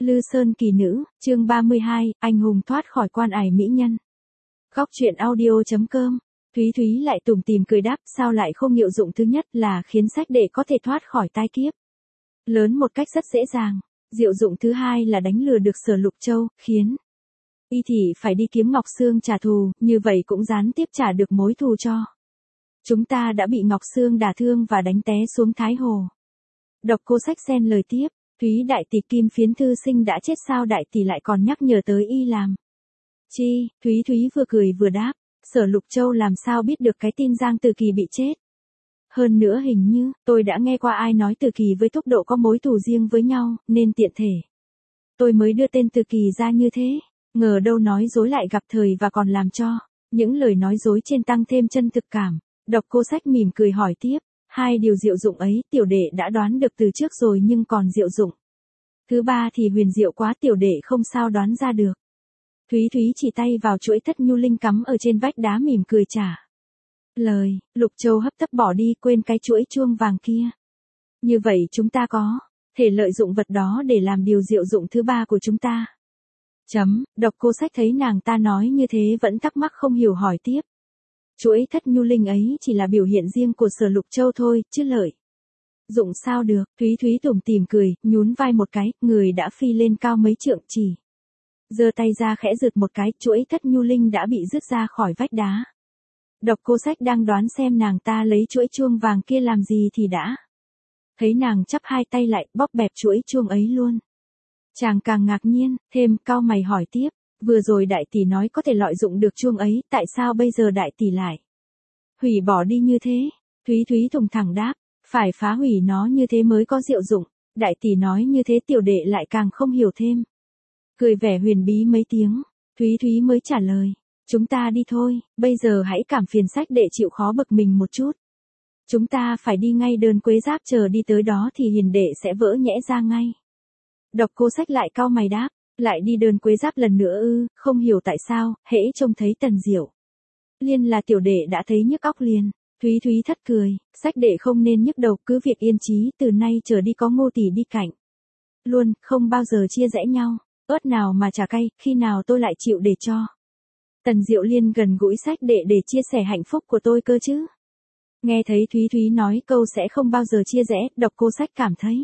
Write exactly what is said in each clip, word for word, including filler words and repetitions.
Lư Sơn kỳ nữ, chương ba mươi hai, anh hùng thoát khỏi quan ải mỹ nhân. Góc truyện audio.com. Thúy Thúy lại tủm tỉm cười đáp, sao lại không hiệu dụng thứ nhất là khiến sách đệ có thể thoát khỏi tai kiếp lớn một cách rất dễ dàng. Diệu dụng thứ hai là đánh lừa được Sở Lục Châu, khiến y thị phải đi kiếm Ngọc Sương trả thù, như vậy cũng gián tiếp trả được mối thù cho chúng ta đã bị Ngọc Sương đả thương và đánh té xuống Thái Hồ. Độc Cô Sách xen lời tiếp, Thúy đại tỷ Kim Phiến thư sinh đã chết sao đại tỷ lại còn nhắc nhở tới y làm chi? Thúy Thúy vừa cười vừa đáp, Sở Lục Châu làm sao biết được cái tin Giang Từ Kỳ bị chết. Hơn nữa hình như, tôi đã nghe qua ai nói Từ Kỳ với Thúc Độ có mối thù riêng với nhau, nên tiện thể tôi mới đưa tên Từ Kỳ ra như thế. Ngờ đâu nói dối lại gặp thời và còn làm cho những lời nói dối trên tăng thêm chân thực cảm. Độc Cô Sách mỉm cười hỏi tiếp, hai điều diệu dụng ấy tiểu đệ đã đoán được từ trước rồi, nhưng còn diệu dụng thứ ba thì huyền diệu quá, tiểu đệ không sao đoán ra được. Thúy Thúy chỉ tay vào chuỗi thất nhu linh cắm ở trên vách đá mỉm cười trả lời. Lục Châu hấp tấp bỏ đi, quên cái chuỗi chuông vàng kia. Như vậy chúng ta có thể lợi dụng vật đó để làm điều diệu dụng thứ ba của chúng ta. Chấm. Độc Cô Sách thấy nàng ta nói như thế vẫn thắc mắc không hiểu hỏi tiếp. Chuỗi thất nhu linh ấy chỉ là biểu hiện riêng của Sở Lục Châu thôi, chứ lợi dụng sao được. Thúy Thúy tủm tỉm cười, nhún vai một cái, người đã phi lên cao mấy trượng, chỉ giơ tay ra khẽ giật một cái, chuỗi thất nhu linh đã bị rứt ra khỏi vách đá. Độc Cô Sách đang đoán xem nàng ta lấy chuỗi chuông vàng kia làm gì thì đã thấy nàng chắp hai tay lại, bóp bẹp chuỗi chuông ấy luôn. Chàng càng ngạc nhiên, thêm cau mày hỏi tiếp, vừa rồi đại tỷ nói có thể lợi dụng được chuông ấy, tại sao bây giờ đại tỷ lại hủy bỏ đi như thế? Thúy Thúy thùng thẳng đáp, phải phá hủy nó như thế mới có diệu dụng. Đại tỷ nói như thế tiểu đệ lại càng không hiểu thêm. Cười vẻ huyền bí mấy tiếng, Thúy Thúy mới trả lời, chúng ta đi thôi, bây giờ hãy cảm phiền sách đệ chịu khó bực mình một chút. Chúng ta phải đi ngay Đơn Quế Giáp, chờ đi tới đó thì hiền đệ sẽ vỡ nhẽ ra ngay. Độc Cô Sách lại cau mày đáp, lại đi Đơn Quế Giáp lần nữa ư? Không hiểu tại sao, hễ trông thấy Tần Diệu Liên là tiểu đệ đã thấy nhức óc liền. Thúy Thúy thất cười, sách đệ không nên nhức đầu, cứ việc yên chí, từ nay trở đi có Ngô tỷ đi cạnh luôn, không bao giờ chia rẽ nhau. Ớt nào mà chả cay, khi nào tôi lại chịu để cho Tần Diệu Liên gần gũi sách đệ để chia sẻ hạnh phúc của tôi cơ chứ? Nghe thấy Thúy Thúy nói câu sẽ không bao giờ chia rẽ, Độc Cô Sách cảm thấy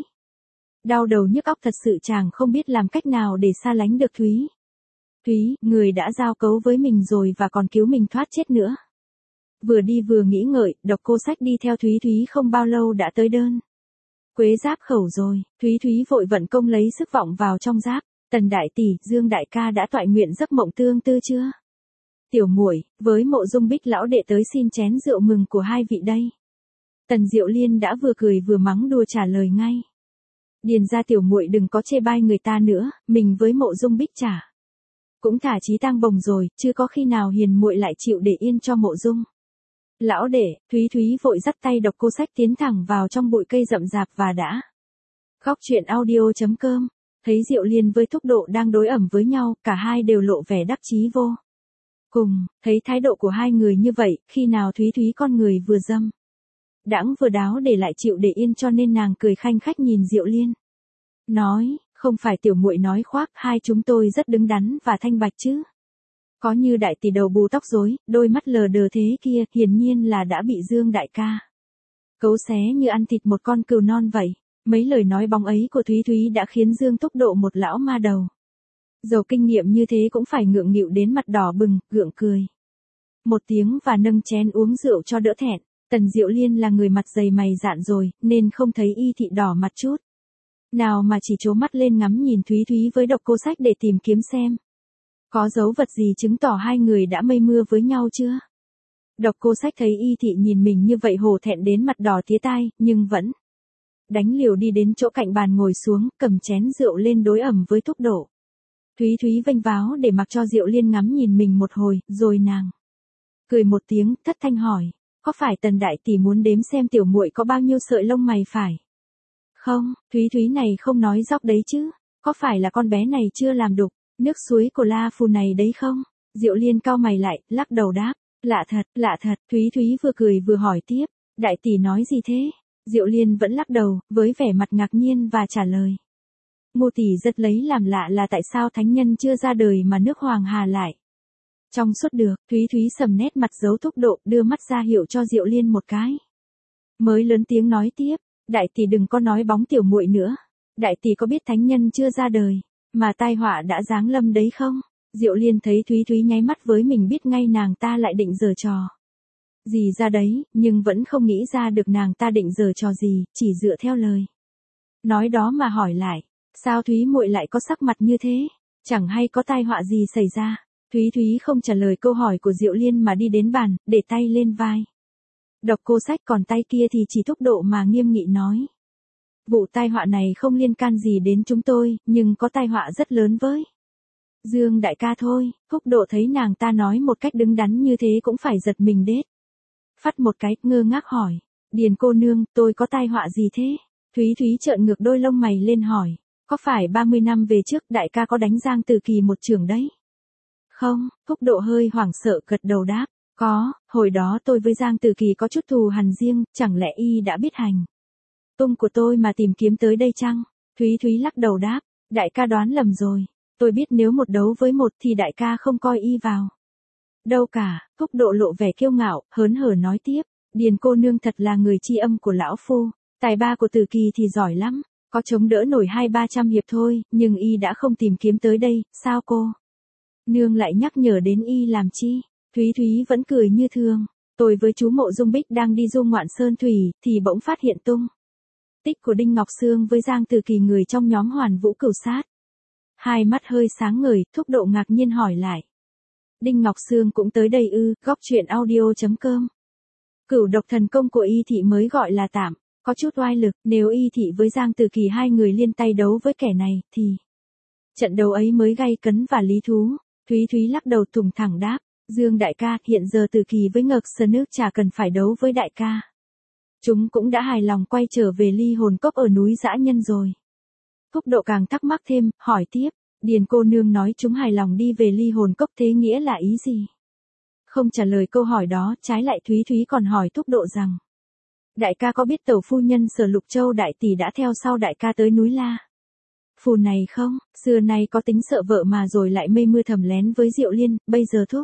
đau đầu nhức óc thật sự, chàng không biết làm cách nào để xa lánh được Thúy. Thúy, người đã giao cấu với mình rồi và còn cứu mình thoát chết nữa. Vừa đi vừa nghĩ ngợi, Độc Cô Sách đi theo Thúy Thúy không bao lâu đã tới Đơn Quế Giáp khẩu rồi. Thúy Thúy vội vận công lấy sức vọng vào trong giáp. Tần đại tỷ, Dương đại ca đã toại nguyện giấc mộng tương tư chưa? Tiểu muội, với Mộ Dung Bích lão đệ tới xin chén rượu mừng của hai vị đây. Tần Diệu Liên đã vừa cười vừa mắng đùa trả lời ngay. Điền ra tiểu muội đừng có chê bai người ta nữa, mình với Mộ Dung Bích chả cũng thả chí tang bồng rồi, chứ có khi nào hiền muội lại chịu để yên cho Mộ Dung lão đệ. Thúy Thúy vội dắt tay Độc Cô Sách tiến thẳng vào trong bụi cây rậm rạp và đã góc truyện audio.com. Thấy Diệu Liên với Thúc Độ đang đối ẩm với nhau, cả hai đều lộ vẻ đắc chí vô cùng. Thấy thái độ của hai người như vậy, khi nào Thúy Thúy con người vừa dâm đãng vừa đáo để lại chịu để yên, cho nên nàng cười khanh khách nhìn Diệu Liên. Nói, không phải tiểu muội nói khoác, hai chúng tôi rất đứng đắn và thanh bạch chứ. Có như đại tỷ đầu bù tóc rối, đôi mắt lờ đờ thế kia, hiển nhiên là đã bị Dương đại ca cấu xé như ăn thịt một con cừu non vậy. Mấy lời nói bóng ấy của Thúy Thúy đã khiến Dương Thúc Độ, một lão ma đầu giàu kinh nghiệm như thế, cũng phải ngượng nghịu đến mặt đỏ bừng, gượng cười một tiếng và nâng chén uống rượu cho đỡ thẹn. Tần Diệu Liên là người mặt dày mày dạn rồi, nên không thấy y thị đỏ mặt chút nào mà chỉ trố mắt lên ngắm nhìn Thúy Thúy với Độc Cô Sách để tìm kiếm xem có dấu vật gì chứng tỏ hai người đã mây mưa với nhau chưa. Độc Cô Sách thấy y thị nhìn mình như vậy hổ thẹn đến mặt đỏ tía tai, nhưng vẫn đánh liều đi đến chỗ cạnh bàn ngồi xuống, cầm chén rượu lên đối ẩm với Thúc Độ. Thúy Thúy vênh váo để mặc cho Diệu Liên ngắm nhìn mình một hồi, rồi nàng cười một tiếng, thất thanh hỏi, có phải Tần đại tỷ muốn đếm xem tiểu muội có bao nhiêu sợi lông mày phải không? Thúy Thúy này không nói dóc đấy chứ, có phải là con bé này chưa làm đục nước suối của La Phù này đấy không? Diệu Liên cau mày lại, lắc đầu đáp, lạ thật, lạ thật. Thúy Thúy vừa cười vừa hỏi tiếp, đại tỷ nói gì thế? Diệu Liên vẫn lắc đầu, với vẻ mặt ngạc nhiên và trả lời, Ngô tỷ rất lấy làm lạ là tại sao thánh nhân chưa ra đời mà nước Hoàng Hà lại. Trong suốt được, Thúy Thúy sầm nét mặt giấu thúc độ, đưa mắt ra hiệu cho Diệu Liên một cái. Mới lớn tiếng nói tiếp, đại tỷ đừng có nói bóng tiểu muội nữa. Đại tỷ có biết thánh nhân chưa ra đời, mà tai họa đã giáng lâm đấy không? Diệu Liên thấy Thúy Thúy nháy mắt với mình biết ngay nàng ta lại định giở trò gì ra đấy, nhưng vẫn không nghĩ ra được nàng ta định giở trò gì, chỉ dựa theo lời nói đó mà hỏi lại, sao Thúy muội lại có sắc mặt như thế? Chẳng hay có tai họa gì xảy ra? Thúy Thúy không trả lời câu hỏi của Diệu Liên mà đi đến bàn, để tay lên vai. Đọc cô sách còn tay kia thì chỉ thúc độ mà nghiêm nghị nói. Vụ tai họa này không liên can gì đến chúng tôi, nhưng có tai họa rất lớn với Dương đại ca thôi. Thúc độ thấy nàng ta nói một cách đứng đắn như thế cũng phải giật mình đết. Phát một cái, ngơ ngác hỏi. Điền cô nương, tôi có tai họa gì thế? Thúy Thúy trợn ngược đôi lông mày lên hỏi. Có phải ba mươi năm về trước đại ca có đánh Giang Từ Kỳ một chưởng đấy? Không, Thúc độ hơi hoảng sợ gật đầu đáp. Có, hồi đó tôi với Giang Từ Kỳ có chút thù hằn riêng, chẳng lẽ y đã biết hành tung của tôi mà tìm kiếm tới đây chăng? Thúy Thúy lắc đầu đáp. Đại ca đoán lầm rồi. Tôi biết nếu một đấu với một thì đại ca không coi y vào đâu cả. Thúc độ lộ vẻ kiêu ngạo, hớn hở nói tiếp. Điền cô nương thật là người tri âm của lão phu. Tài ba của Từ Kỳ thì giỏi lắm. Có chống đỡ nổi hai ba trăm hiệp thôi, nhưng y đã không tìm kiếm tới đây, sao cô nương lại nhắc nhở đến y làm chi? Thúy Thúy vẫn cười như thường. Tôi với chú Mộ Dung Bích đang đi du ngoạn sơn thủy, thì bỗng phát hiện tung tích của Đinh Ngọc Sương với Giang Từ Kỳ người trong nhóm Hoàn Vũ Cửu Sát. Hai mắt hơi sáng ngời, Thúc độ ngạc nhiên hỏi lại. Đinh Ngọc Sương cũng tới đây ư? Góc truyện audio chấm com. Cửu độc thần công của y thị mới gọi là tạm, có chút oai lực, nếu y thị với Giang Từ Kỳ hai người liên tay đấu với kẻ này, thì trận đấu ấy mới gay cấn và lý thú. Thúy Thúy lắc đầu thùng thẳng đáp. Dương đại ca, hiện giờ Từ Kỳ với Ngực Sơ Nước chả cần phải đấu với đại ca. Chúng cũng đã hài lòng quay trở về ly hồn cốc ở núi Dã Nhân rồi. Thúc độ càng thắc mắc thêm, hỏi tiếp. Điền cô nương nói chúng hài lòng đi về ly hồn cốc thế nghĩa là ý gì? Không trả lời câu hỏi đó, trái lại Thúy Thúy còn hỏi Thúc độ rằng. Đại ca có biết tẩu phu nhân Sở Lục Châu đại tỷ đã theo sau đại ca tới núi La Phù này không? Xưa nay có tính sợ vợ mà rồi lại mây mưa thầm lén với Diệu Liên, bây giờ Thúc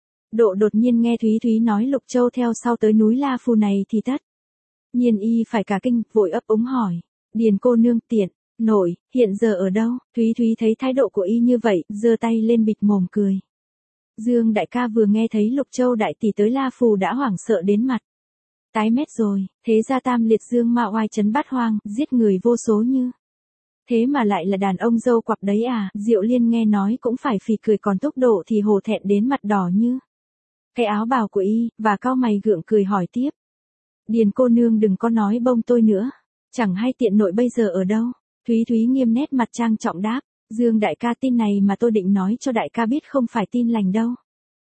độ đột nhiên nghe Thúy Thúy nói Lục Châu theo sau tới núi La Phù này thì tất nhiên y phải cả kinh, vội ấp úng hỏi. Điền cô nương tiện, nội, hiện giờ ở đâu? Thúy Thúy thấy thái độ của y như vậy, giơ tay lên bịt mồm cười. Dương đại ca vừa nghe thấy Lục Châu đại tỷ tới La Phù đã hoảng sợ đến mặt tái mét rồi, thế ra tam liệt dương ma oai trấn bát hoang, giết người vô số như. Thế mà lại là đàn ông dâu quặp đấy à? Diệu Liên nghe nói cũng phải phì cười, còn Thúc độ thì hổ thẹn đến mặt đỏ như cái áo bào của y, và cau mày gượng cười hỏi tiếp. Điền cô nương đừng có nói bông tôi nữa. Chẳng hay tiện nội bây giờ ở đâu? Thúy Thúy nghiêm nét mặt trang trọng đáp. Dương đại ca, tin này mà tôi định nói cho đại ca biết không phải tin lành đâu.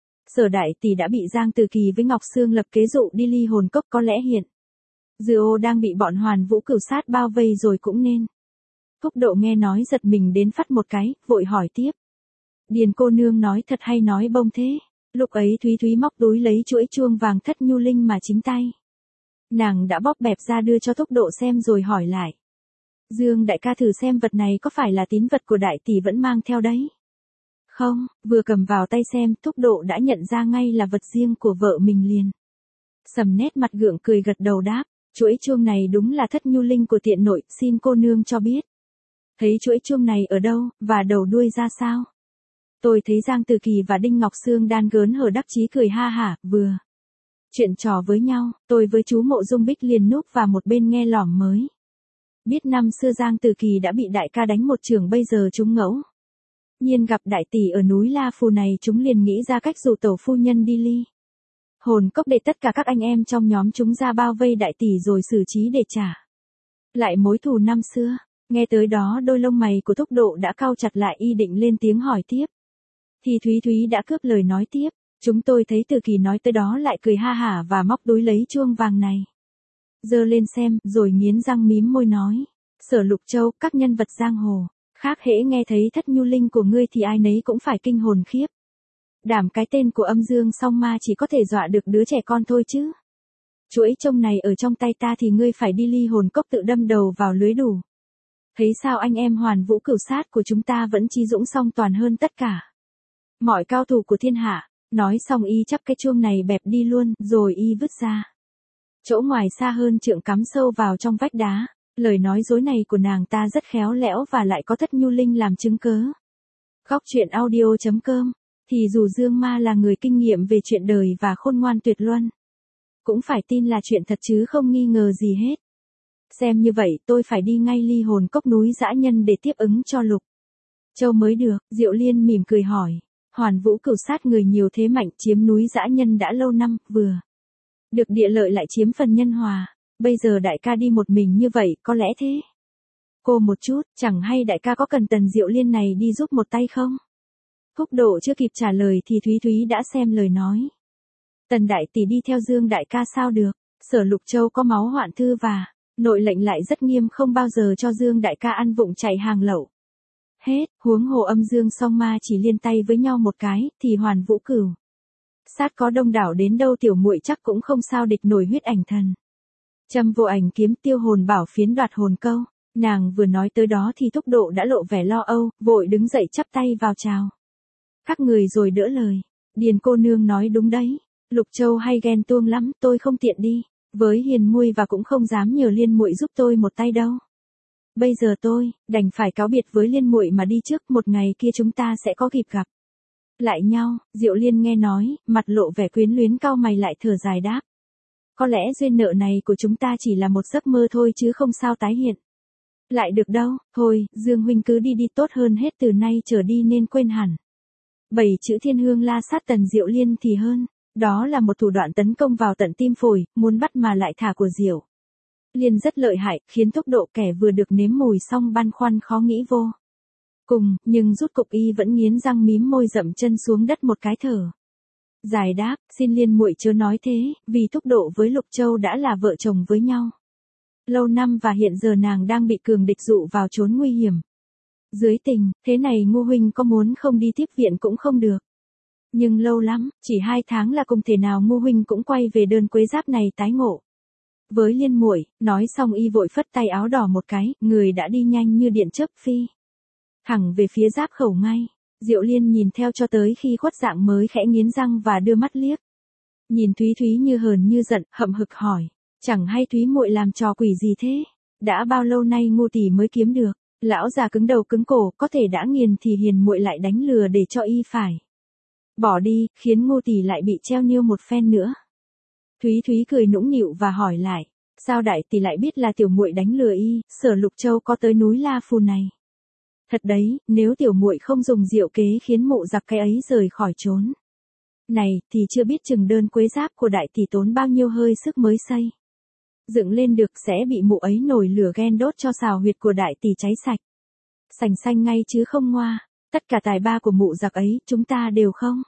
Sở đại tỷ đã bị Giang Từ Kỳ với Ngọc Sương lập kế dụ đi ly hồn cốc, có lẽ hiện Dư ô đang bị bọn Hoàn Vũ Cửu Sát bao vây rồi cũng nên. Thúc độ nghe nói giật mình đến phát một cái, vội hỏi tiếp. Điền cô nương nói thật hay nói bông thế? Lúc ấy Thúy Thúy móc túi lấy chuỗi chuông vàng thất nhu linh mà chính tay nàng đã bóp bẹp ra đưa cho Thúc độ xem rồi hỏi lại. Dương đại ca thử xem vật này có phải là tín vật của đại tỷ vẫn mang theo đấy? Không, vừa cầm vào tay xem, Thúc độ đã nhận ra ngay là vật riêng của vợ mình liền. Sầm nét mặt gượng cười gật đầu đáp. Chuỗi chuông này đúng là thất nhu linh của tiện nội, xin cô nương cho biết. Thấy chuỗi chuông này ở đâu, và đầu đuôi ra sao? Tôi thấy Giang Từ Kỳ và Đinh Ngọc Sương đan gớn hở đắc chí cười ha hả, vừa chuyện trò với nhau, tôi với chú Mộ Dung Bích liền núp vào một bên nghe lỏm mới. Biết năm xưa Giang Từ Kỳ đã bị đại ca đánh một chưởng, bây giờ chúng ngẫu nhiên gặp đại tỷ ở núi La Phù này, chúng liền nghĩ ra cách dụ tẩu phu nhân đi ly hồn cốc để tất cả các anh em trong nhóm chúng ra bao vây đại tỷ rồi xử trí để trả lại mối thù năm xưa. Nghe tới đó đôi lông mày của Thúc độ đã cau chặt lại, y định lên tiếng hỏi tiếp. Thì Thúy Thúy đã cướp lời nói tiếp. Chúng tôi thấy Từ Kỳ nói tới đó lại cười ha hả và móc túi lấy chuông vàng này giơ lên xem, rồi nghiến răng mím môi nói. Sở Lục Châu, các nhân vật giang hồ khác hễ nghe thấy thất nhu linh của ngươi thì ai nấy cũng phải kinh hồn khiếp đảm, cái tên của âm dương song ma chỉ có thể dọa được đứa trẻ con thôi chứ. Chuỗi trông này ở trong tay ta thì ngươi phải đi ly hồn cốc tự đâm đầu vào lưới đủ Thấy sao anh em Hoàn Vũ Cửu Sát của chúng ta vẫn chí dũng song toàn hơn tất cả mọi cao thủ của thiên hạ. Nói xong y chắp cái chuông này bẹp đi luôn, rồi y vứt ra. Chỗ ngoài xa hơn trượng cắm sâu vào trong vách đá. Lời nói dối này của nàng ta rất khéo léo và lại có Thất Nhu Linh làm chứng cớ. Góc truyện audio chấm com. Thì dù Dương Ma là người kinh nghiệm về chuyện đời và khôn ngoan tuyệt luân, cũng phải tin là chuyện thật chứ không nghi ngờ gì hết. Xem như vậy tôi phải đi ngay Ly Hồn Cốc núi dã nhân để tiếp ứng cho Lục Châu mới được. Diệu Liên mỉm cười hỏi. Hoàn Vũ Cửu Sát người nhiều thế mạnh, chiếm núi dã nhân đã lâu năm, vừa được địa lợi lại chiếm phần nhân hòa. Bây giờ đại ca đi một mình như vậy, có lẽ thế. Cô một chút, chẳng hay đại ca có cần Tần Diệu Liên này đi giúp một tay không? Thúc Độ chưa kịp trả lời thì Thúy Thúy đã xem lời nói. Tần đại tỷ đi theo Dương đại ca sao được? Sở Lục Châu có máu hoạn thư và nội lệnh lại rất nghiêm, không bao giờ cho Dương đại ca ăn vụng chạy hàng lậu. Hết, huống hồ âm Dương song ma chỉ liên tay với nhau một cái, thì Hoàn Vũ Cửu Sát có đông đảo đến đâu tiểu muội chắc cũng không sao địch nổi huyết ảnh thần. Châm vô ảnh kiếm tiêu hồn bảo phiến đoạt hồn câu. Nàng vừa nói tới đó thì Thúc Độ đã lộ vẻ lo âu, vội đứng dậy chắp tay vào chào các người rồi đỡ lời. Điền cô nương nói đúng đấy. Lục Châu hay ghen tuông lắm, tôi không tiện đi với Hiền muội và cũng không dám nhờ Liên muội giúp tôi một tay đâu. Bây giờ tôi đành phải cáo biệt với Liên muội mà đi trước, một ngày kia chúng ta sẽ có dịp gặp lại nhau. Diệu Liên nghe nói, mặt lộ vẻ quyến luyến, cau mày lại thở dài đáp. Có lẽ duyên nợ này của chúng ta chỉ là một giấc mơ thôi chứ không sao tái hiện lại được đâu. Thôi, Dương huynh cứ đi đi, tốt hơn hết từ nay trở đi nên quên hẳn bảy chữ Thiên Hương La Sát Tần Diệu Liên thì hơn. Đó là một thủ đoạn tấn công vào tận tim phổi, muốn bắt mà lại thả của Diệu Liên rất lợi hại, khiến Thúc Độ kẻ vừa được nếm mùi xong băn khoăn khó nghĩ vô cùng, nhưng rút cục y vẫn nghiến răng mím môi dậm chân xuống đất một cái thở dài đáp, xin Liên muội chớ nói thế, vì Thúc Độ với Lục Châu đã là vợ chồng với nhau lâu năm và hiện giờ nàng đang bị cường địch dụ vào chốn nguy hiểm. Dưới tình thế này Ngô huynh có muốn không đi tiếp viện cũng không được. Nhưng lâu lắm, chỉ hai tháng là không thể nào Ngô huynh cũng quay về Đơn Quế Giáp này tái ngộ với Liên muội. Nói xong y vội phất tay áo đỏ một cái, người đã đi nhanh như điện chớp phi thẳng về phía giáp khẩu ngay. Diệu Liên nhìn theo cho tới khi khuất dạng mới khẽ nghiến răng và đưa mắt liếc nhìn Thúy Thúy như hờn như giận, hậm hực hỏi. Chẳng hay Thúy muội làm trò quỷ gì thế? Đã bao lâu nay Ngô tỷ mới kiếm được? Lão già cứng đầu cứng cổ, có thể đã nghiền thì Hiền muội lại đánh lừa để cho y phải bỏ đi, khiến Ngô tỷ lại bị treo niêu một phen nữa. Thúy Thúy cười nũng nịu và hỏi lại, sao đại tỷ lại biết là tiểu muội đánh lừa y? Sở Lục Châu có tới núi La Phù này. Thật đấy, nếu tiểu muội không dùng diệu kế khiến mụ giặc cái ấy rời khỏi chốn này, thì chưa biết chừng Đơn Quế Giáp của đại tỷ tốn bao nhiêu hơi sức mới xây dựng lên được, sẽ bị mụ ấy nổi lửa ghen đốt cho xào huyệt của đại tỷ cháy sạch sành xanh ngay chứ không ngoa. Tất cả tài ba của mụ giặc ấy, chúng ta đều không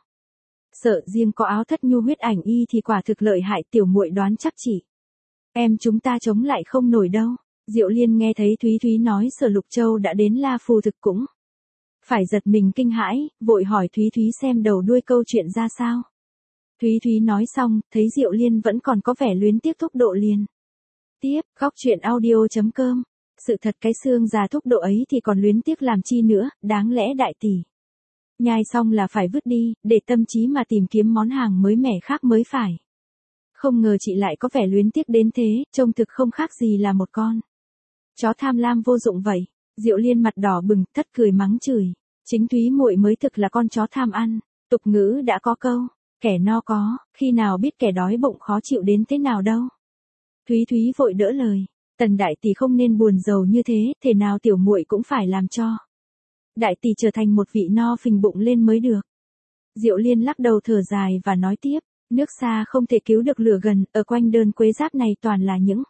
sợ, riêng có áo Thất Nhu huyết ảnh y thì quả thực lợi hại, tiểu muội đoán chắc chỉ em chúng ta chống lại không nổi đâu. Diệu Liên nghe thấy Thúy Thúy nói Sở Lục Châu đã đến La Phù thực cũng phải giật mình kinh hãi, vội hỏi Thúy Thúy xem đầu đuôi câu chuyện ra sao. Thúy Thúy nói xong, thấy Diệu Liên vẫn còn có vẻ luyến tiếc Thúc Độ liền tiếp, góc truyện audio chấm com. Sự thật cái xương già Thúc Độ ấy thì còn luyến tiếc làm chi nữa, đáng lẽ đại tỷ nhai xong là phải vứt đi, để tâm trí mà tìm kiếm món hàng mới mẻ khác mới phải. Không ngờ chị lại có vẻ luyến tiếc đến thế, trông thực không khác gì là một con chó tham lam vô dụng vậy. Diệu Liên mặt đỏ bừng, thất cười mắng chửi, chính Thúy muội mới thực là con chó tham ăn. Tục ngữ đã có câu, kẻ no có, khi nào biết kẻ đói bụng khó chịu đến thế nào đâu. Thúy Thúy vội đỡ lời, Tần đại tỷ không nên buồn rầu như thế, thể nào tiểu muội cũng phải làm cho đại tỷ trở thành một vị no phình bụng lên mới được. Diệu Liên lắc đầu thở dài và nói tiếp, nước xa không thể cứu được lửa gần, ở quanh Đơn Quế Giáp này toàn là những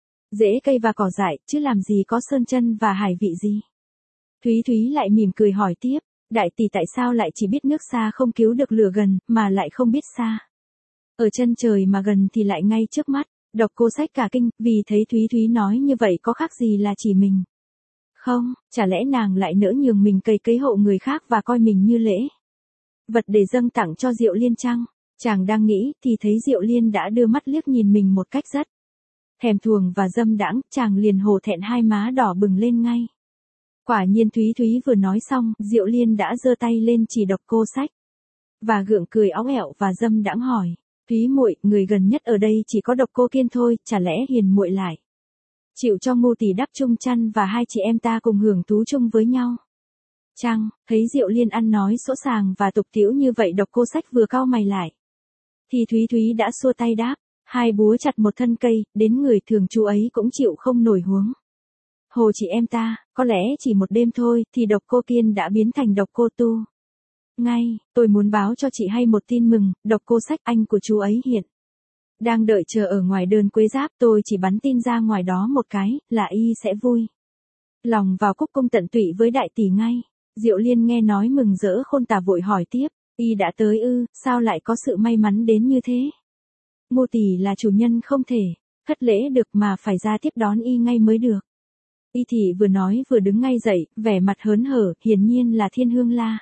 rễ cây và cỏ dại, chứ làm gì có sơn chân và hải vị gì. Thúy Thúy lại mỉm cười hỏi tiếp, đại tỷ tại sao lại chỉ biết nước xa không cứu được lửa gần, mà lại không biết xa ở chân trời mà gần thì lại ngay trước mắt. Độc Cô Sách cả kinh, vì thấy Thúy Thúy nói như vậy có khác gì là chỉ mình không, chả lẽ nàng lại nỡ nhường mình cày cấy hộ người khác và coi mình như lễ vật để dâng tặng cho Diệu Liên chăng? Chàng đang nghĩ thì thấy Diệu Liên đã đưa mắt liếc nhìn mình một cách rất thèm thuồng và dâm đãng, chàng liền hổ thẹn hai má đỏ bừng lên ngay. Quả nhiên Thúy Thúy vừa nói xong, Diệu Liên đã giơ tay lên chỉ Độc Cô Sách. Và gượng cười óng ẹo và dâm đãng hỏi, Thúy muội, người gần nhất ở đây chỉ có Độc Cô Kiên thôi, chả lẽ Hiền muội lại chịu cho Ngô tỷ đắp chung chăn và hai chị em ta cùng hưởng thú chung với nhau? Chăng, thấy Diệu Liên ăn nói sỗ sàng và tục tĩu như vậy, Độc Cô Sách vừa cau mày lại. Thì Thúy Thúy đã xua tay đáp, hai búa chặt một thân cây, đến người thường chú ấy cũng chịu không nổi huống hồ chị em ta, có lẽ chỉ một đêm thôi, thì Độc Cô Kiên đã biến thành Độc Cô Tu. Ngay, tôi muốn báo cho chị hay một tin mừng, Độc Cô Sách, anh của chú ấy hiện đang đợi chờ ở ngoài Đơn Quế Giáp, tôi chỉ bắn tin ra ngoài đó một cái, là y sẽ vui lòng vào cúc cung tận tụy với đại tỷ ngay. Diệu Liên nghe nói mừng rỡ khôn tả, vội hỏi tiếp, y đã tới ư, sao lại có sự may mắn đến như thế? Ngô tỷ là chủ nhân không thể thất lễ được mà phải ra tiếp đón y ngay mới được. Y thị vừa nói vừa đứng ngay dậy, vẻ mặt hớn hở, hiển nhiên là Thiên Hương La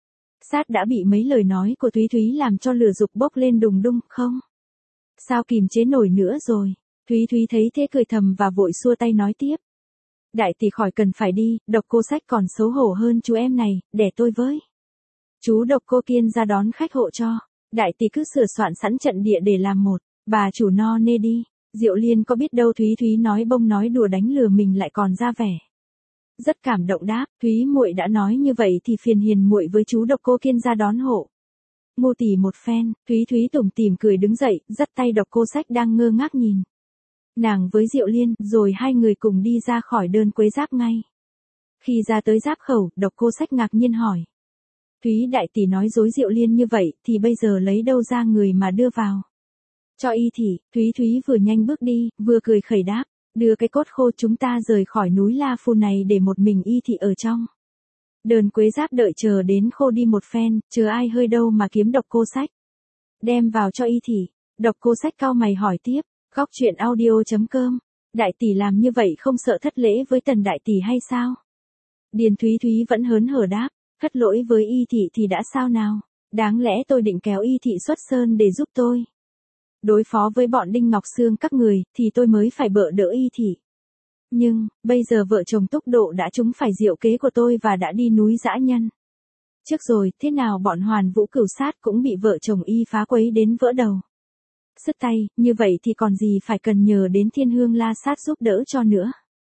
Sát đã bị mấy lời nói của Thúy Thúy làm cho lửa dục bốc lên đùng đung, không sao kìm chế nổi nữa rồi. Thúy Thúy thấy thế cười thầm và vội xua tay nói tiếp, đại tỷ khỏi cần phải đi, Độc Cô Sách còn xấu hổ hơn chú em này, để tôi với chú Độc Cô Kiên ra đón khách hộ cho. Đại tỷ cứ sửa soạn sẵn trận địa để làm một bà chủ no nê đi. Diệu Liên có biết đâu Thúy Thúy nói bông nói đùa đánh lừa mình lại còn ra vẻ rất cảm động, đáp, Thúy muội đã nói như vậy thì phiền Hiền muội với chú Độc Cô Kiên ra đón hộ Ngô tỷ một phen. Thúy Thúy tủm tỉm cười đứng dậy, dắt tay Độc Cô Sách đang ngơ ngác nhìn nàng với Diệu Liên, rồi hai người cùng đi ra khỏi Đơn Quế Giáp ngay. Khi ra tới giáp khẩu, Độc Cô Sách ngạc nhiên hỏi, Thúy đại tỷ nói dối Diệu Liên như vậy, thì bây giờ lấy đâu ra người mà đưa vào cho y thị? Thúy Thúy vừa nhanh bước đi, vừa cười khẩy đáp, đưa cái cốt khô chúng ta rời khỏi núi La Phù này để một mình y thị ở trong Đơn Quế Giáp đợi chờ đến khô đi một phen, chờ ai hơi đâu mà kiếm Độc Cô Sách đem vào cho y thị. Độc Cô Sách cau mày hỏi tiếp, Góc truyện audio chấm com, đại tỷ làm như vậy không sợ thất lễ với Tần đại tỷ hay sao? Điền Thúy Thúy vẫn hớn hở đáp, thất lỗi với y thị thì đã sao nào? Đáng lẽ tôi định kéo y thị xuất sơn để giúp tôi đối phó với bọn Đinh Ngọc Sương các người, thì tôi mới phải bợ đỡ y thị. Nhưng, bây giờ vợ chồng Túc Độ đã trúng phải diệu kế của tôi và đã đi núi dã nhân trước rồi, thế nào bọn Hoàn Vũ Cửu Sát cũng bị vợ chồng y phá quấy đến vỡ đầu sứt tay, như vậy thì còn gì phải cần nhờ đến Thiên Hương La Sát giúp đỡ cho nữa.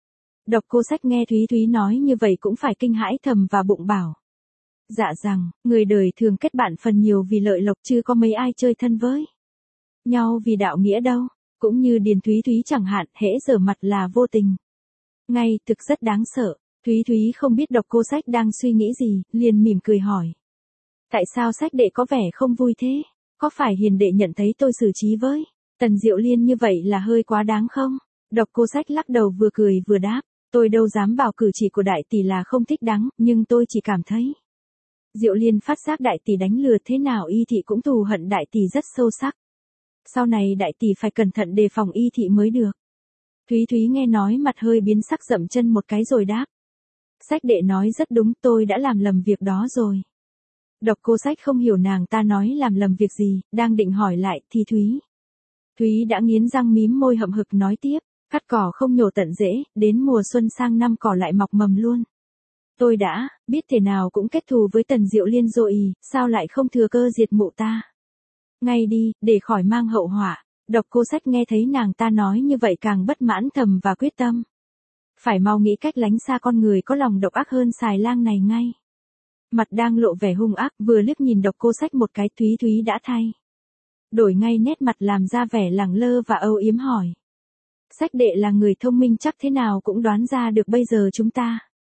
Độc Cô Sách nghe Thúy Thúy nói như vậy cũng phải kinh hãi thầm và bụng bảo, dạ rằng, người đời thường kết bạn phần nhiều vì lợi lộc, chứ có mấy ai chơi thân với nhau vì đạo nghĩa đâu. Cũng như Điền Thúy Thúy chẳng hạn, hễ giở mặt là vô tình ngay, thực rất đáng sợ. Thúy Thúy không biết Độc Cô Sách đang suy nghĩ gì, liền mỉm cười hỏi, tại sao Sách đệ có vẻ không vui thế? Có phải Hiền đệ nhận thấy tôi xử trí với Tần Diệu Liên như vậy là hơi quá đáng không? Độc Cô Sách lắc đầu vừa cười vừa đáp, tôi đâu dám bảo cử chỉ của đại tỷ là không thích đáng, nhưng tôi chỉ cảm thấy Diệu Liên phát giác đại tỷ đánh lừa, thế nào y thị cũng thù hận đại tỷ rất sâu sắc. Sau này đại tỷ phải cẩn thận đề phòng y thị mới được. Thúy Thúy nghe nói mặt hơi biến sắc, dậm chân một cái rồi đáp, Sách đệ nói rất đúng, tôi đã làm lầm việc đó rồi. Độc Cô Sách không hiểu nàng ta nói làm lầm việc gì, đang định hỏi lại thì Thúy Thúy đã nghiến răng mím môi hậm hực nói tiếp, cắt cỏ không nhổ tận rễ, đến mùa xuân sang năm cỏ lại mọc mầm luôn. Tôi đã biết thế nào cũng kết thù với Tần Diệu Liên rồi, sao lại không thừa cơ diệt mụ ta ngay đi, để khỏi mang hậu họa. Độc Cô Sách nghe thấy nàng ta nói như vậy càng bất mãn thầm và quyết tâm phải mau nghĩ cách lánh xa con người có lòng độc ác hơn xài lang này ngay. Mặt đang lộ vẻ hung ác, vừa liếc nhìn Độc Cô Sách một cái, Thúy Thúy đã thay đổi ngay nét mặt làm ra vẻ lẳng lơ và âu yếm hỏi, Sách đệ là người thông minh, chắc thế nào cũng đoán ra được bây giờ chúng ta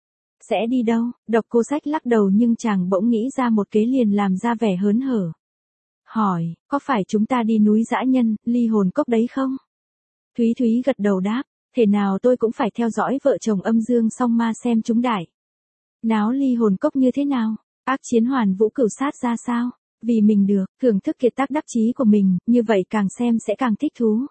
sẽ đi đâu. Độc Cô Sách lắc đầu, nhưng chàng bỗng nghĩ ra một kế liền làm ra vẻ hớn hở hỏi, có phải chúng ta đi núi dã nhân, ly hồn cốc đấy không? Thúy Thúy gật đầu đáp, thế nào tôi cũng phải theo dõi vợ chồng Âm Dương Song Ma xem chúng đại náo ly hồn cốc như thế nào, ác chiến Hoàn Vũ Cửu Sát ra sao, vì mình được thưởng thức kiệt tác đắc chí của mình, như vậy càng xem sẽ càng thích thú.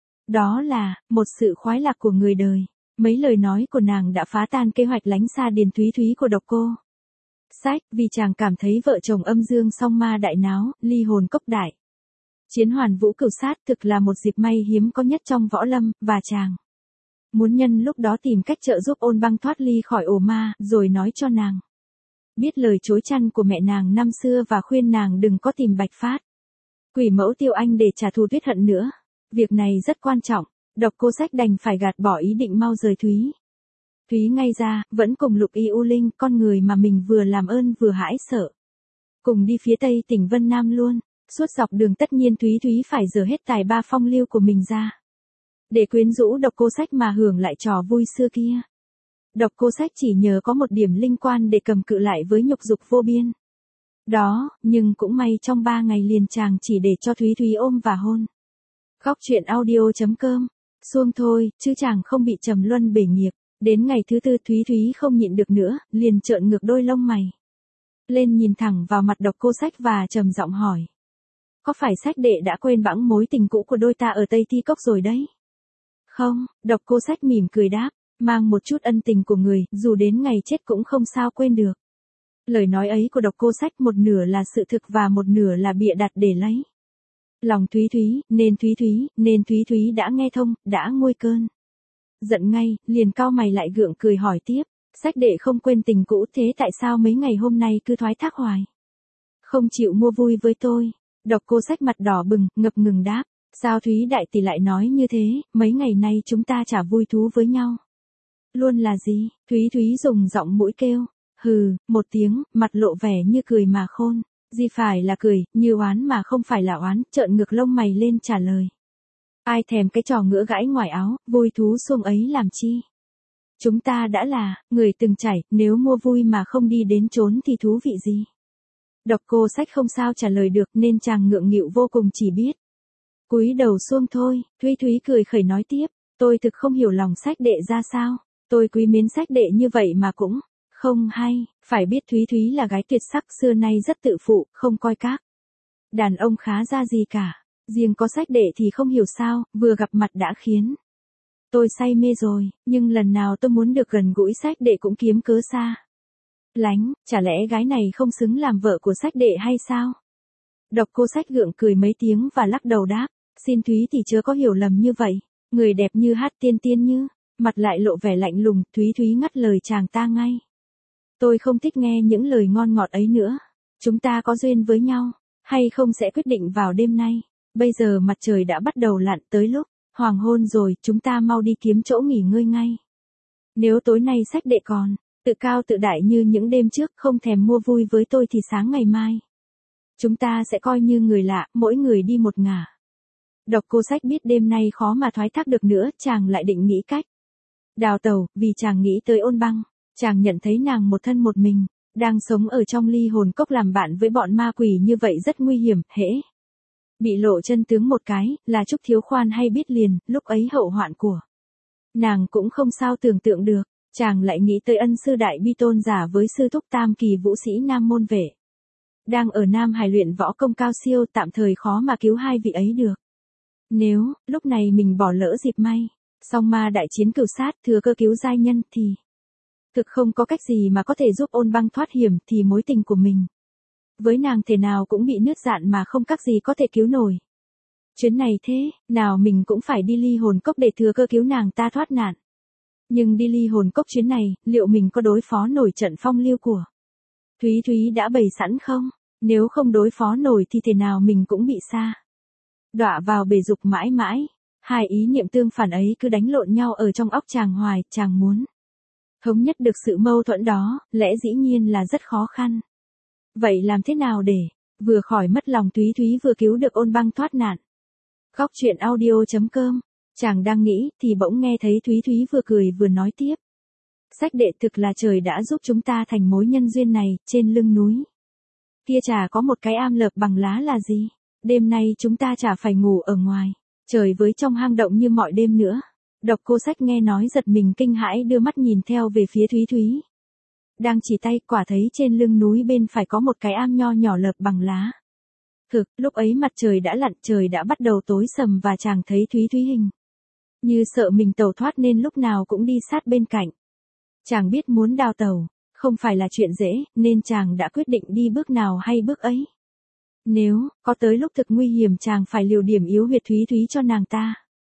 Đó là một sự khoái lạc của người đời. Mấy lời nói của nàng đã phá tan kế hoạch lánh xa Điền Thúy Thúy của Độc Cô Sách, vì chàng cảm thấy vợ chồng Âm Dương Song Ma đại náo ly hồn cốc đại chiến Hoàn Vũ Cửu Sát thực là một dịp may hiếm có nhất trong võ lâm, và chàng Muốn nhân lúc đó tìm cách trợ giúp Ôn Băng thoát ly khỏi ổ ma, rồi nói cho nàng biết lời chối chăn của mẹ nàng năm xưa và khuyên nàng đừng có tìm Bạch Phát, quỷ mẫu Tiêu Anh để trả thù Tuyết Hận nữa. Việc này rất quan trọng, Độc Cô Sách đành phải gạt bỏ ý định mau rời Thúy. Thúy ngay ra, vẫn cùng Lục Y U Linh, con người mà mình vừa làm ơn vừa hãi sợ. Cùng đi phía tây tỉnh Vân Nam luôn, suốt dọc đường tất nhiên Thúy Thúy phải dở hết tài ba phong lưu của mình ra. Để quyến rũ Độc Cô Sách mà hưởng lại trò vui xưa kia. Độc Cô Sách chỉ nhờ có một điểm linh quan để cầm cự lại với nhục dục vô biên. Đó, nhưng cũng may trong ba ngày liền chàng chỉ để cho Thúy Thúy ôm và hôn. Góc truyện audio chấm com, xuông thôi, chứ chàng không bị trầm luân bể nghiệp. Đến ngày thứ tư Thúy Thúy không nhịn được nữa, liền trợn ngược đôi lông mày lên nhìn thẳng vào mặt Độc Cô Sách và trầm giọng hỏi. Có phải Sách đệ đã quên bẵng mối tình cũ của đôi ta ở Tây Thi Cốc rồi đấy? Không, Độc Cô Sách mỉm cười đáp, mang một chút ân tình của người, dù đến ngày chết cũng không sao quên được. Lời nói ấy của Độc Cô Sách một nửa là sự thực và một nửa là bịa đặt để lấy lòng Thúy Thúy, nên Thúy Thúy, nên Thúy Thúy đã nghe thông, đã nguôi cơn giận ngay, liền cau mày lại gượng cười hỏi tiếp, Sách đệ không quên tình cũ thế tại sao mấy ngày hôm nay cứ thoái thác hoài? Không chịu mua vui với tôi. Độc Cô Sách mặt đỏ bừng, ngập ngừng đáp, sao Thúy đại tỷ lại nói như thế, mấy ngày nay chúng ta chả vui thú với nhau. Luôn là gì? Thúy Thúy dùng giọng mũi kêu, hừ, một tiếng, mặt lộ vẻ như cười mà khôn, gì phải là cười, như oán mà không phải là oán, trợn ngược lông mày lên trả lời. Ai thèm cái trò ngựa gãi ngoài áo, vui thú xuông ấy làm chi? Chúng ta đã là người từng trải, nếu mua vui mà không đi đến chốn thì thú vị gì? Độc Cô Sách không sao trả lời được nên chàng ngượng nghịu vô cùng chỉ biết cúi đầu xuông thôi. Thúy Thúy cười khẩy nói tiếp, tôi thực không hiểu lòng Sách đệ ra sao, tôi quý mến Sách đệ như vậy mà cũng không hay, phải biết Thúy Thúy là gái tuyệt sắc xưa nay rất tự phụ, không coi các đàn ông khá ra gì cả. Riêng có Sách đệ thì không hiểu sao, vừa gặp mặt đã khiến tôi say mê rồi, nhưng lần nào tôi muốn được gần gũi Sách đệ cũng kiếm cớ xa lánh, chả lẽ gái này không xứng làm vợ của Sách đệ hay sao? Độc Cô Sách gượng cười mấy tiếng và lắc đầu đáp, xin Thúy thì chớ có hiểu lầm như vậy, người đẹp như hát tiên tiên như, mặt lại lộ vẻ lạnh lùng, Thúy Thúy ngắt lời chàng ta ngay. Tôi không thích nghe những lời ngon ngọt ấy nữa, chúng ta có duyên với nhau, hay không sẽ quyết định vào đêm nay. Bây giờ mặt trời đã bắt đầu lặn, tới lúc hoàng hôn rồi, chúng ta mau đi kiếm chỗ nghỉ ngơi ngay. Nếu tối nay Sách đệ còn tự cao tự đại như những đêm trước, không thèm mua vui với tôi thì sáng ngày mai chúng ta sẽ coi như người lạ, mỗi người đi một ngả. Độc Cô Sách biết đêm nay khó mà thoái thác được nữa, chàng lại định nghĩ cách đào tẩu, vì chàng nghĩ tới Ôn Băng, chàng nhận thấy nàng một thân một mình, đang sống ở trong ly hồn cốc làm bạn với bọn ma quỷ như vậy rất nguy hiểm, hễ bị lộ chân tướng một cái, là Trúc Thiếu Khoan hay biết liền, lúc ấy hậu hoạn của nàng cũng không sao tưởng tượng được. Chàng lại nghĩ tới ân sư đại bi tôn giả với sư thúc tam kỳ vũ sĩ Nam Môn Vệ, đang ở Nam Hải luyện võ công cao siêu, tạm thời khó mà cứu hai vị ấy được. Nếu, lúc này mình bỏ lỡ dịp may, song ma đại chiến cửu sát, thừa cơ cứu giai nhân thì thực không có cách gì mà có thể giúp Ôn Băng thoát hiểm, thì mối tình của mình với nàng thể nào cũng bị nứt rạn mà không các gì có thể cứu nổi. Chuyến này thế, nào mình cũng phải đi ly hồn cốc để thừa cơ cứu nàng ta thoát nạn. Nhưng đi ly hồn cốc chuyến này, liệu mình có đối phó nổi trận phong lưu của Thúy Thúy đã bày sẵn không? Nếu không đối phó nổi thì thể nào mình cũng bị sa đọa vào bể dục mãi mãi. Hai ý niệm tương phản ấy cứ đánh lộn nhau ở trong óc chàng hoài, chàng muốn thống nhất được sự mâu thuẫn đó, lẽ dĩ nhiên là rất khó khăn. Vậy làm thế nào để vừa khỏi mất lòng Thúy Thúy vừa cứu được Ôn Băng thoát nạn? Góc truyện audio chấm com. Chàng đang nghĩ, thì bỗng nghe thấy Thúy Thúy vừa cười vừa nói tiếp. Sách đệ thực là trời đã giúp chúng ta thành mối nhân duyên này, trên lưng núi kia chả có một cái am lợp bằng lá là gì. Đêm nay chúng ta chả phải ngủ ở ngoài trời với trong hang động như mọi đêm nữa. Độc Cô Sách nghe nói giật mình kinh hãi, đưa mắt nhìn theo về phía Thúy Thúy đang chỉ tay, quả thấy trên lưng núi bên phải có một cái am nho nhỏ lợp bằng lá. Thực, lúc ấy mặt trời đã lặn, trời đã bắt đầu tối sầm và chàng thấy Thúy Thúy hình như sợ mình tẩu thoát nên lúc nào cũng đi sát bên cạnh. Chàng biết muốn đào tẩu không phải là chuyện dễ, nên chàng đã quyết định đi bước nào hay bước ấy. Nếu có tới lúc thực nguy hiểm chàng phải liều điểm yếu huyệt Thúy Thúy cho nàng ta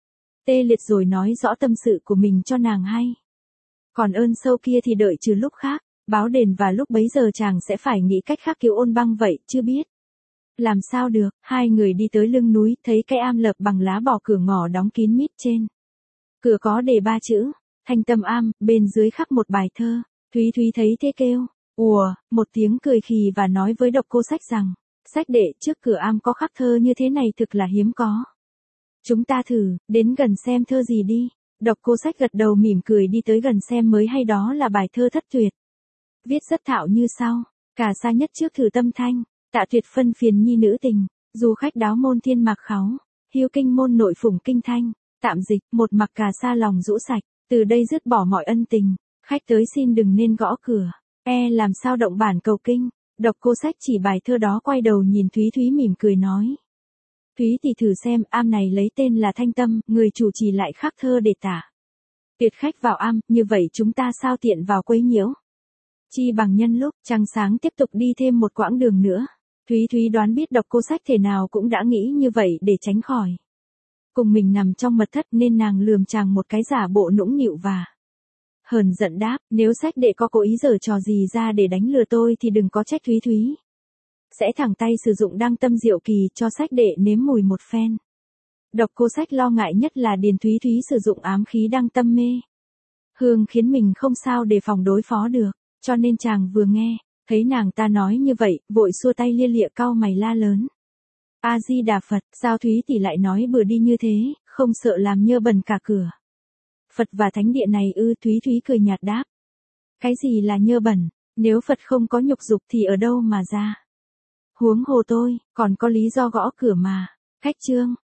tê liệt rồi nói rõ tâm sự của mình cho nàng hay. Còn ơn sâu kia thì đợi trừ lúc khác, báo đền và lúc bấy giờ chàng sẽ phải nghĩ cách khác cứu ôn băng vậy, chưa biết. Làm sao được, hai người đi tới lưng núi, thấy cái am lợp bằng lá bò cửa ngõ đóng kín mít trên. Cửa có đề ba chữ, Thanh Tâm Am, bên dưới khắc một bài thơ. Thúy Thúy thấy thế kêu, ùa, một tiếng cười khì và nói với Độc Cô Sách rằng, Sách đệ, trước cửa am có khắc thơ như thế này thực là hiếm có. Chúng ta thử, đến gần xem thơ gì đi. Độc Cô Sách gật đầu mỉm cười đi tới gần xem mới hay đó là bài thơ Thất Tuyệt. Viết rất thạo như sau, cả xa nhất trước thử tâm thanh, tạ tuyệt phân phiền nhi nữ tình, dù khách đáo môn thiên mạc kháu, hiếu kinh môn nội phủng kinh thanh, tạm dịch, một mặc cà sa lòng rũ sạch, từ đây dứt bỏ mọi ân tình, khách tới xin đừng nên gõ cửa, e làm sao động bản cầu kinh. Độc Cô Sách chỉ bài thơ đó quay đầu nhìn Thúy Thúy mỉm cười nói. Thúy thì thử xem, am này lấy tên là Thanh Tâm, người chủ trì lại khắc thơ để tả. Tuyệt khách vào am, như vậy chúng ta sao tiện vào quấy nhiễu. Chi bằng nhân lúc, trăng sáng tiếp tục đi thêm một quãng đường nữa. Thúy Thúy đoán biết Độc Cô Sách thể nào cũng đã nghĩ như vậy để tránh khỏi. Cùng mình nằm trong mật thất nên nàng lườm chàng một cái giả bộ nũng nịu và hờn giận đáp, nếu Sách đệ có cố ý giở trò gì ra để đánh lừa tôi thì đừng có trách Thúy Thúy. Sẽ thẳng tay sử dụng đăng tâm diệu kỳ cho Sách đệ nếm mùi một phen. Độc Cô Sách lo ngại nhất là Điền Thúy Thúy sử dụng ám khí đăng tâm mê hương khiến mình không sao để phòng đối phó được, cho nên chàng vừa nghe, thấy nàng ta nói như vậy, vội xua tay lia lịa cau mày la lớn. A Di Đà Phật, sao Thúy tỷ lại nói bừa đi như thế, không sợ làm nhơ bẩn cả cửa. Phật và thánh địa này ư? Thúy Thúy cười nhạt đáp. Cái gì là nhơ bẩn, nếu Phật không có nhục dục thì ở đâu mà ra. Huống hồ tôi, còn có lý do gõ cửa mà. Khách trương,